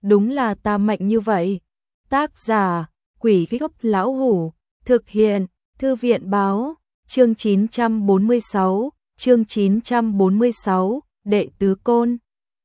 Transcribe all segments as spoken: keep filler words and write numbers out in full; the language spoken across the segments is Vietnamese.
đúng là ta mạnh như vậy. Tác giả, Quỷ Gốc Lão Hủ, thực hiện, Thư viện báo, chương chín trăm bốn mươi sáu, chương chín trăm bốn mươi sáu, Đệ Tứ Côn.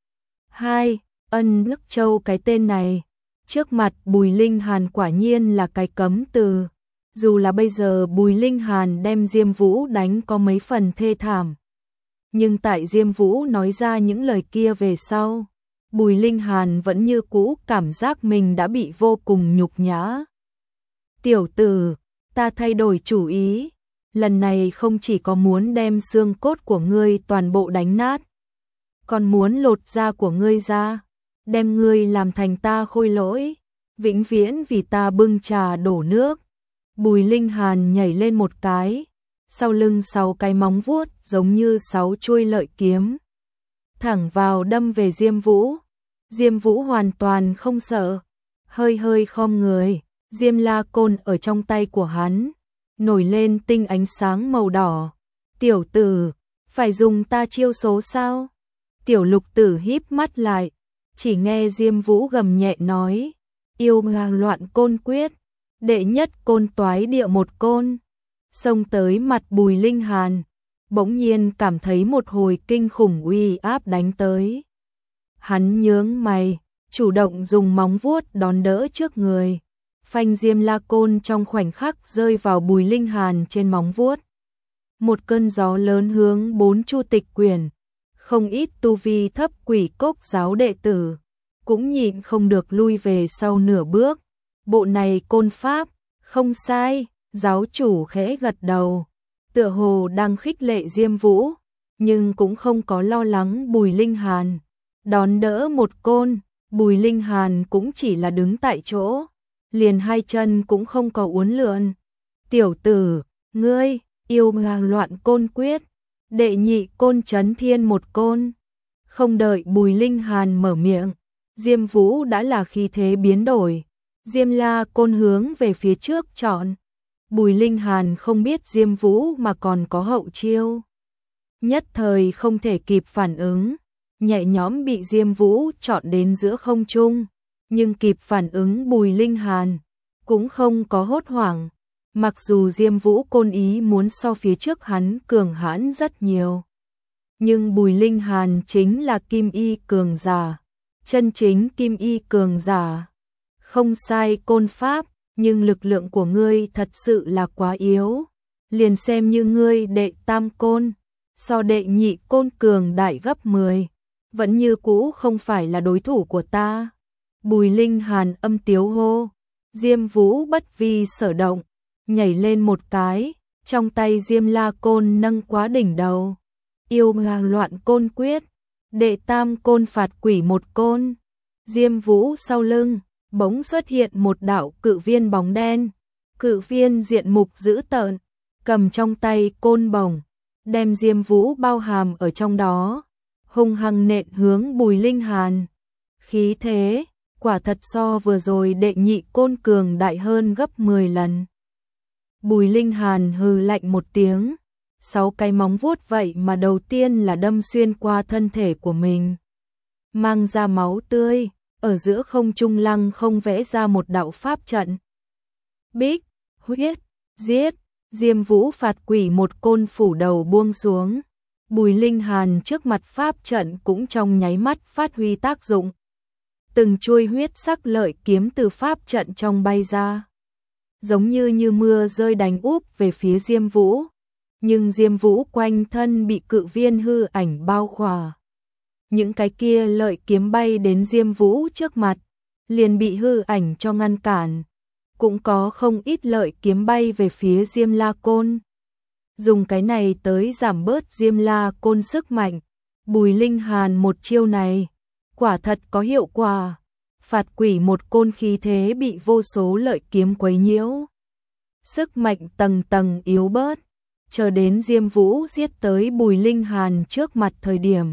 hai. Ân Lức Châu, cái tên này, trước mặt Bùi Linh Hàn quả nhiên là cái cấm từ. Dù là bây giờ Bùi Linh Hàn đem Diêm Vũ đánh có mấy phần thê thảm, nhưng tại Diêm Vũ nói ra những lời kia về sau, Bùi Linh Hàn vẫn như cũ cảm giác mình đã bị vô cùng nhục nhã. Tiểu tử, ta thay đổi chủ ý, lần này không chỉ có muốn đem xương cốt của ngươi toàn bộ đánh nát, còn muốn lột da của ngươi ra, đem ngươi làm thành ta khôi lỗi, vĩnh viễn vì ta bưng trà đổ nước. Bùi Linh Hàn nhảy lên một cái, sau lưng sáu cái móng vuốt giống như sáu chuôi lợi kiếm, thẳng vào đâm về Diêm Vũ. Diêm Vũ hoàn toàn không sợ, hơi hơi khom người, Diêm La Côn ở trong tay của hắn nổi lên tinh ánh sáng màu đỏ. Tiểu tử, phải dùng ta chiêu số sao? Tiểu Lục Tử híp mắt lại, chỉ nghe Diêm Vũ gầm nhẹ nói, yêu ngàng loạn côn quyết, đệ nhất côn toái địa một côn. Xông tới mặt Bùi Linh Hàn, bỗng nhiên cảm thấy một hồi kinh khủng uy áp đánh tới. Hắn nhướng mày, chủ động dùng móng vuốt đón đỡ trước người, phanh Diêm La Côn trong khoảnh khắc rơi vào Bùi Linh Hàn trên móng vuốt. Một cơn gió lớn hướng bốn chu tịch quyển, không ít tu vi thấp Quỷ Cốc giáo đệ tử cũng nhịn không được lui về sau nửa bước. Bộ này côn pháp, không sai. Giáo chủ khẽ gật đầu, tựa hồ đang khích lệ Diêm Vũ, nhưng cũng không có lo lắng Bùi Linh Hàn. Đón đỡ một côn, Bùi Linh Hàn cũng chỉ là đứng tại chỗ, liền hai chân cũng không có uốn lượn. Tiểu tử, ngươi, yêu ngàng loạn côn quyết, đệ nhị côn chấn thiên một côn. Không đợi Bùi Linh Hàn mở miệng, Diêm Vũ đã là khí thế biến đổi, Diêm La Côn hướng về phía trước chọn. Bùi Linh Hàn không biết Diêm Vũ mà còn có hậu chiêu, nhất thời không thể kịp phản ứng, nhẹ nhõm bị Diêm Vũ chọn đến giữa không trung, nhưng kịp phản ứng Bùi Linh Hàn cũng không có hốt hoảng, mặc dù Diêm Vũ côn ý muốn so phía trước hắn cường hãn rất nhiều, nhưng Bùi Linh Hàn chính là kim y cường giả, chân chính kim y cường giả. Không sai côn pháp, nhưng lực lượng của ngươi thật sự là quá yếu, liền xem như ngươi đệ tam côn, so đệ nhị côn cường đại gấp mười, vẫn như cũ không phải là đối thủ của ta. Bùi Linh Hàn âm tiếu hô, Diêm Vũ bất vi sở động, nhảy lên một cái, trong tay Diêm La Côn nâng quá đỉnh đầu, yêu ngàng loạn côn quyết, đệ tam côn phạt quỷ một côn. Diêm Vũ sau lưng bỗng xuất hiện một đạo cự viên bóng đen, cự viên diện mục dữ tợn, cầm trong tay côn bổng, đem Diêm Vũ bao hàm ở trong đó, hung hăng nện hướng Bùi Linh Hàn. Khí thế, quả thật so vừa rồi đệ nhị côn cường đại hơn gấp mười lần. Bùi Linh Hàn hừ lạnh một tiếng, sáu cái móng vuốt vậy mà đầu tiên là đâm xuyên qua thân thể của mình, mang ra máu tươi. Ở giữa không trung lăng không vẽ ra một đạo pháp trận. Bích, huyết, giết, Diêm Vũ phạt quỷ một côn phủ đầu buông xuống. Bùi Linh Hàn trước mặt pháp trận cũng trong nháy mắt phát huy tác dụng. Từng chuôi huyết sắc lợi kiếm từ pháp trận trong bay ra, giống như như mưa rơi đánh úp về phía Diêm Vũ. Nhưng Diêm Vũ quanh thân bị cự viên hư ảnh bao khỏa. Những cái kia lợi kiếm bay đến Diêm Vũ trước mặt, liền bị hư ảnh cho ngăn cản. Cũng có không ít lợi kiếm bay về phía Diêm La Côn. Dùng cái này tới giảm bớt Diêm La Côn sức mạnh. Bùi Linh Hàn một chiêu này, quả thật có hiệu quả. Phạt quỷ một côn khí thế bị vô số lợi kiếm quấy nhiễu. Sức mạnh tầng tầng yếu bớt, chờ đến Diêm Vũ giết tới Bùi Linh Hàn trước mặt thời điểm.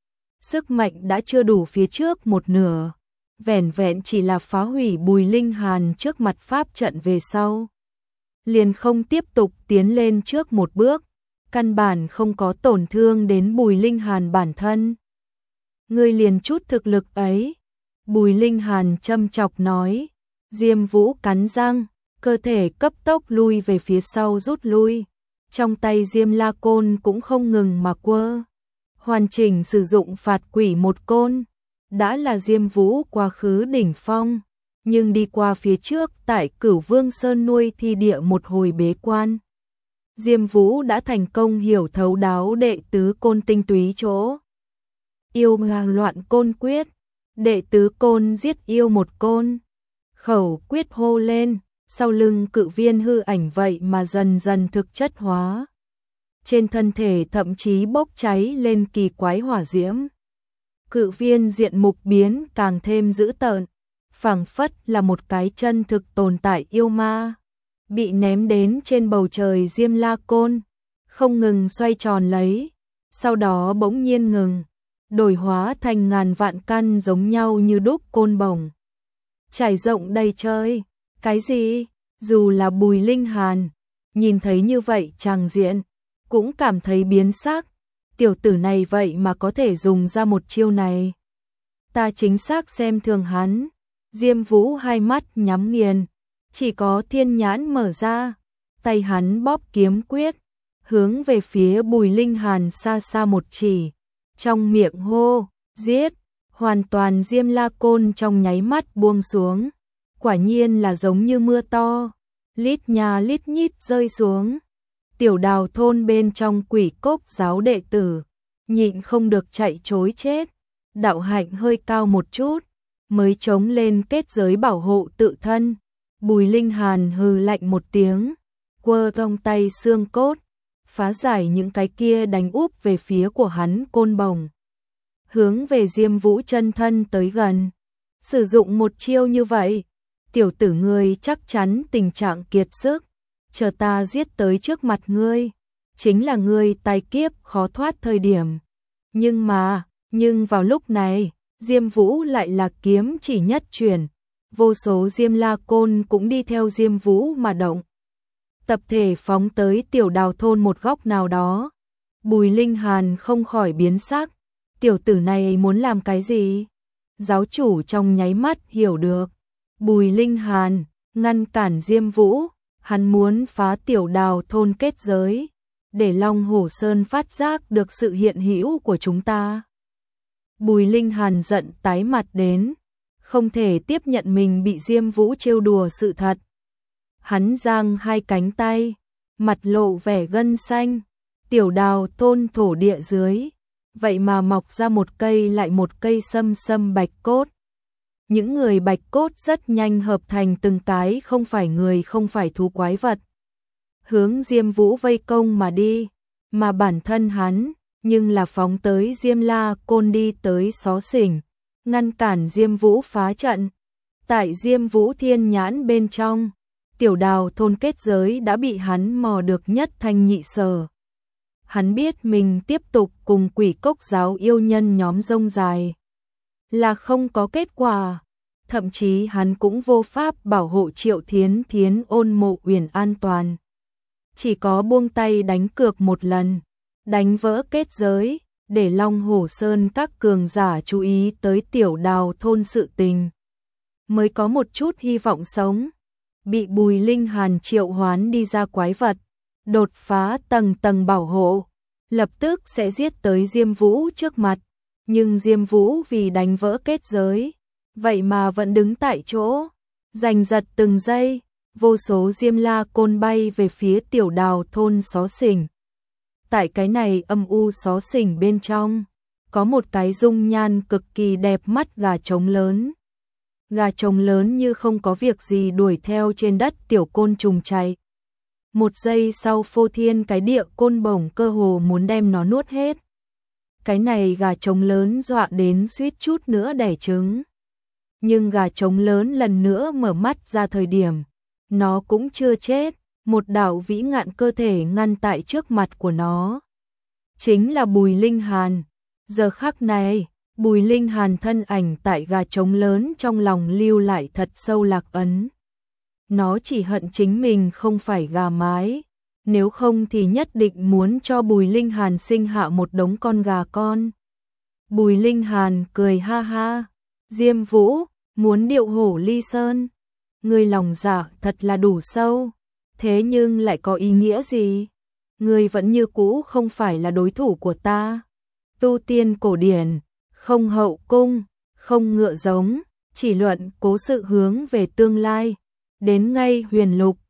Sức mạnh đã chưa đủ phía trước một nửa, vẻn vẹn chỉ là phá hủy Bùi Linh Hàn trước mặt pháp trận về sau. Liền không tiếp tục tiến lên trước một bước, căn bản không có tổn thương đến Bùi Linh Hàn bản thân. Ngươi liền chút thực lực ấy, Bùi Linh Hàn châm chọc nói. Diêm Vũ cắn răng, cơ thể cấp tốc lui về phía sau rút lui. Trong tay Diêm La Côn cũng không ngừng mà quơ. Hoàn chỉnh sử dụng phạt quỷ một côn. Đã là Diêm Vũ quá khứ đỉnh phong. Nhưng đi qua phía trước tại Cửu Vương Sơn nuôi thi địa một hồi bế quan. Diêm Vũ đã thành công hiểu thấu đáo đệ tứ côn tinh túy chỗ. Yêu ngàng loạn côn quyết. Đệ tứ côn giết yêu một côn. Khẩu quyết hô lên. Sau lưng cự viên hư ảnh vậy mà dần dần thực chất hóa. Trên thân thể thậm chí bốc cháy lên kỳ quái hỏa diễm. Cự viên diện mục biến càng thêm dữ tợn. Phảng phất là một cái chân thực tồn tại yêu ma. Bị ném đến trên bầu trời Diêm La Côn. Không ngừng xoay tròn lấy. Sau đó bỗng nhiên ngừng. Đổi hóa thành ngàn vạn căn giống nhau như đúc côn bổng. Trải rộng đầy trời. Cái gì? Dù là Bùi Linh Hàn. Nhìn thấy như vậy tràng diện. Cũng cảm thấy biến sắc. Tiểu tử này vậy mà có thể dùng ra một chiêu này. Ta chính xác xem thường hắn. Diêm Vũ hai mắt nhắm nghiền. Chỉ có thiên nhãn mở ra. Tay hắn bóp kiếm quyết. Hướng về phía Bùi Linh Hàn xa xa một chỉ. Trong miệng hô, giết. Hoàn toàn Diêm La Côn trong nháy mắt buông xuống. Quả nhiên là giống như mưa to. Lít nhà lít nhít rơi xuống. Tiểu Đào thôn bên trong Quỷ Cốc giáo đệ tử. Nhịn không được chạy trối chết. Đạo hạnh hơi cao một chút. Mới chống lên kết giới bảo hộ tự thân. Bùi Linh Hàn hừ lạnh một tiếng. Quơ trong tay xương cốt. Phá giải những cái kia đánh úp về phía của hắn côn bồng. Hướng về Diêm Vũ chân thân tới gần. Sử dụng một chiêu như vậy. Tiểu tử ngươi chắc chắn tình trạng kiệt sức. Chờ ta giết tới trước mặt ngươi. Chính là ngươi tai kiếp khó thoát thời điểm. Nhưng mà, nhưng vào lúc này, Diêm Vũ lại là kiếm chỉ nhất chuyển. Vô số Diêm La Côn cũng đi theo Diêm Vũ mà động. Tập thể phóng tới Tiểu Đào thôn một góc nào đó. Bùi Linh Hàn không khỏi biến sắc. Tiểu tử này muốn làm cái gì? Giáo chủ trong nháy mắt hiểu được. Bùi Linh Hàn ngăn cản Diêm Vũ. Hắn muốn phá Tiểu Đào thôn kết giới. Để Long Hổ Sơn phát giác được sự hiện hữu của chúng ta. Bùi Linh Hàn giận tái mặt đến. Không thể tiếp nhận mình bị Diêm Vũ trêu đùa sự thật. Hắn giang hai cánh tay. Mặt lộ vẻ gân xanh. Tiểu Đào thôn thổ địa dưới. Vậy mà mọc ra một cây lại một cây sâm sâm bạch cốt. Những người bạch cốt rất nhanh hợp thành từng cái không phải người không phải thú quái vật. Hướng Diêm Vũ vây công mà đi. Mà bản thân hắn, nhưng là phóng tới Diêm La Côn đi tới xó xỉnh. Ngăn cản Diêm Vũ phá trận. Tại Diêm Vũ thiên nhãn bên trong. Tiểu Đào thôn kết giới đã bị hắn mò được nhất thanh nhị sở. Hắn biết mình tiếp tục cùng Quỷ Cốc giáo yêu nhân nhóm rông dài. Là không có kết quả. Thậm chí hắn cũng vô pháp bảo hộ Triệu Thiến Thiến ôn mộ uyển an toàn. Chỉ có buông tay đánh cược một lần. Đánh vỡ kết giới. Để Long Hổ Sơn các cường giả chú ý tới Tiểu Đào thôn sự tình. Mới có một chút hy vọng sống. Bị Bùi Linh Hàn triệu hoán đi ra quái vật. Đột phá tầng tầng bảo hộ. Lập tức sẽ giết tới Diêm Vũ trước mặt. Nhưng Diêm Vũ vì đánh vỡ kết giới. Vậy mà vẫn đứng tại chỗ. Giành giật từng giây. Vô số Diêm La Côn bay về phía Tiểu Đào thôn xó xỉnh. Tại cái này âm u xó xỉnh bên trong. Có một cái dung nhan cực kỳ đẹp mắt gà trống lớn. Gà trống lớn như không có việc gì đuổi theo trên đất tiểu côn trùng chạy. Một giây sau phô thiên cái địa côn bổng cơ hồ muốn đem nó nuốt hết. Cái này gà trống lớn dọa đến suýt chút nữa đẻ trứng. Nhưng gà trống lớn lần nữa mở mắt ra thời điểm. Nó cũng chưa chết. Một đạo vĩ ngạn cơ thể ngăn tại trước mặt của nó. Chính là Bùi Linh Hàn. Giờ khắc này, Bùi Linh Hàn thân ảnh tại gà trống lớn trong lòng lưu lại thật sâu lạc ấn. Nó chỉ hận chính mình không phải gà mái. Nếu không thì nhất định muốn cho Bùi Linh Hàn sinh hạ một đống con gà con. Bùi Linh Hàn cười ha ha. Diêm Vũ, muốn điệu hổ ly sơn. Ngươi lòng dạ thật là đủ sâu, thế nhưng lại có ý nghĩa gì? Ngươi vẫn như cũ không phải là đối thủ của ta. Tu tiên cổ điển, không hậu cung, không ngựa giống, chỉ luận cố sự hướng về tương lai. Đến ngay huyền lục,